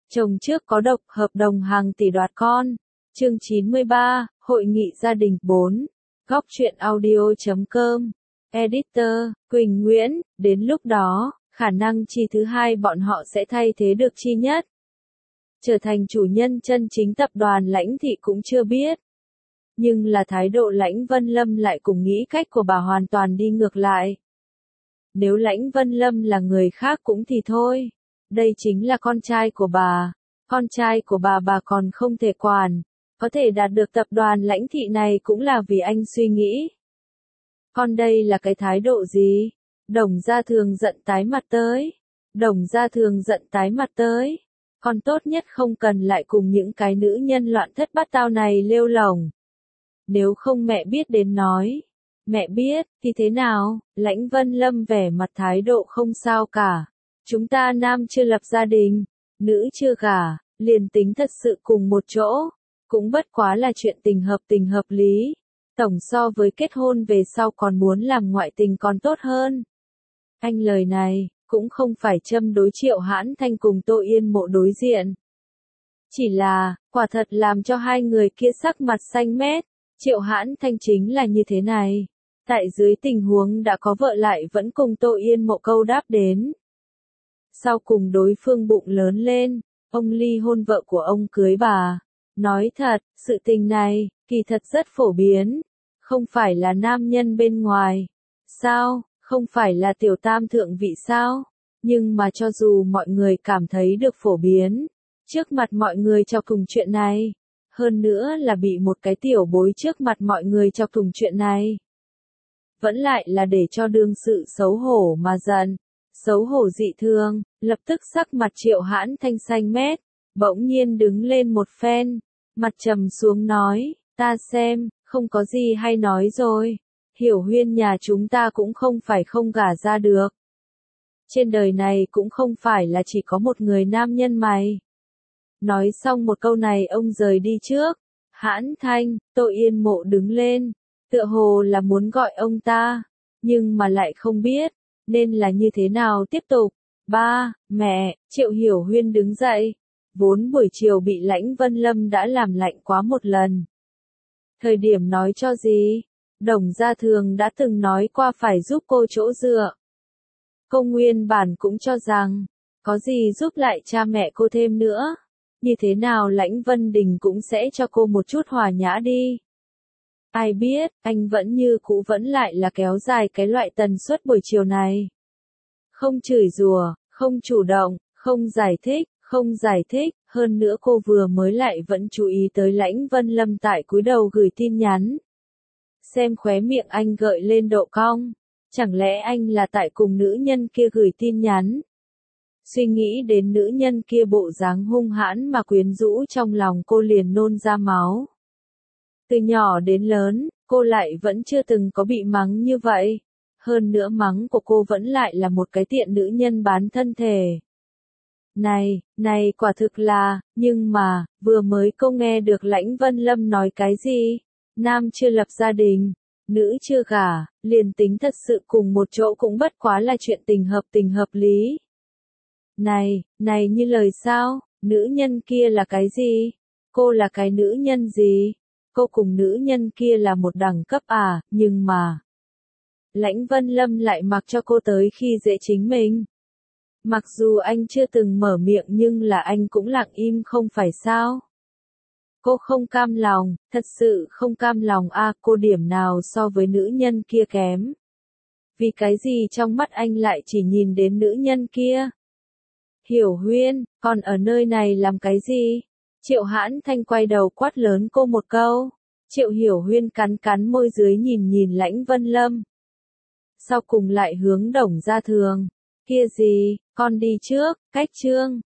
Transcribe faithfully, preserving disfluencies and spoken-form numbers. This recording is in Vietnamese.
Chồng trước có độc, hợp đồng hàng tỷ đoạt con. Chương chín mươi ba, Hội nghị gia đình. bốn. Góc truyện audio chấm com. Editor, Quỳnh Nguyễn, đến lúc đó, khả năng chi thứ hai bọn họ sẽ thay thế được chi nhất. Trở thành chủ nhân chân chính tập đoàn Lãnh Thị cũng chưa biết. Nhưng là thái độ Lãnh Vân Lâm lại cùng nghĩ cách của bà hoàn toàn đi ngược lại. Nếu Lãnh Vân Lâm là người khác cũng thì thôi. Đây chính là con trai của bà. Con trai của bà bà còn không thể quản. Có thể đạt được tập đoàn Lãnh Thị này cũng là vì anh suy nghĩ. Con đây là cái thái độ gì? Đồng Gia Thường giận tái mặt tới. Đồng Gia Thường giận tái mặt tới. Con tốt nhất không cần lại cùng những cái nữ nhân loạn thất bát tao này lêu lổng. Nếu không mẹ biết đến nói. Mẹ biết, thì thế nào? Lãnh Vân Lâm vẻ mặt thái độ không sao cả. Chúng ta nam chưa lập gia đình, nữ chưa gả, liền tính thật sự cùng một chỗ. Cũng bất quá là chuyện tình hợp tình hợp lý. Tổng so với kết hôn về sau còn muốn làm ngoại tình còn tốt hơn. Anh lời này, cũng không phải châm đối Triệu Hãn Thanh cùng Tô Yên Mộ đối diện. Chỉ là, quả thật làm cho hai người kia sắc mặt xanh mét. Triệu Hãn Thanh chính là như thế này. Tại dưới tình huống đã có vợ lại vẫn cùng Tô Yên Mộ câu đáp đến. Sau cùng đối phương bụng lớn lên, ông ly hôn vợ của ông cưới bà. Nói thật, sự tình này, kỳ thật rất phổ biến. Không phải là nam nhân bên ngoài. Sao, không phải là tiểu tam thượng vị sao? Nhưng mà cho dù mọi người cảm thấy được phổ biến, trước mặt mọi người chọc thùng chuyện này. Hơn nữa là bị một cái tiểu bối trước mặt mọi người chọc thùng chuyện này. Vẫn lại là để cho đương sự xấu hổ mà giận. Xấu hổ dị thường, lập tức sắc mặt Triệu Hãn Thanh xanh mét, bỗng nhiên đứng lên một phen, mặt trầm xuống nói, ta xem, không có gì hay nói rồi, Hiểu Huyên nhà chúng ta cũng không phải không gả ra được. Trên đời này cũng không phải là chỉ có một người nam nhân mày. Nói xong một câu này ông rời đi trước, Hãn Thanh, Tô Yên Mộ đứng lên, tựa hồ là muốn gọi ông ta, nhưng mà lại không biết. Nên là như thế nào tiếp tục? Ba, mẹ, Triệu Hiểu Huyên đứng dậy. Vốn buổi chiều bị Lãnh Vân Lâm đã làm lạnh quá một lần. Thời điểm nói cho gì? Đồng Gia Thường đã từng nói qua phải giúp cô chỗ dựa. Cô nguyên bản cũng cho rằng, có gì giúp lại cha mẹ cô thêm nữa. Như thế nào Lãnh Vân Đình cũng sẽ cho cô một chút hòa nhã đi. Ai biết, anh vẫn như cũ vẫn lại là kéo dài cái loại tần suất buổi chiều này. Không chửi rủa, không chủ động, không giải thích, không giải thích, hơn nữa cô vừa mới lại vẫn chú ý tới Lãnh Vân Lâm tại cúi đầu gửi tin nhắn. Xem khóe miệng anh gợi lên độ cong, chẳng lẽ anh là tại cùng nữ nhân kia gửi tin nhắn? Suy nghĩ đến nữ nhân kia bộ dáng hung hãn mà quyến rũ trong lòng cô liền nôn ra máu. Từ nhỏ đến lớn, cô lại vẫn chưa từng có bị mắng như vậy. Hơn nữa mắng của cô vẫn lại là một cái tiện nữ nhân bán thân thể. Này, này quả thực là, nhưng mà, vừa mới cô nghe được Lãnh Vân Lâm nói cái gì? Nam chưa lập gia đình, nữ chưa gả, liền tính thật sự cùng một chỗ cũng bất quá là chuyện tình hợp tình hợp lý. Này, này như lời sao, nữ nhân kia là cái gì? Cô là cái nữ nhân gì? Cô cùng nữ nhân kia là một đẳng cấp à, nhưng mà... Lãnh Vân Lâm lại mặc cho cô tới khi dễ chính mình. Mặc dù anh chưa từng mở miệng nhưng là anh cũng lặng im không phải sao. Cô không cam lòng, thật sự không cam lòng à, cô điểm nào so với nữ nhân kia kém. Vì cái gì trong mắt anh lại chỉ nhìn đến nữ nhân kia? Hiểu Huyên, còn ở nơi này làm cái gì? Triệu Hãn Thanh quay đầu quát lớn cô một câu. Triệu Hiểu Huyên cắn cắn môi dưới nhìn nhìn Lãnh Vân Lâm. Sau cùng lại hướng Đồng Gia Thường. Kia gì, con đi trước, cách chương.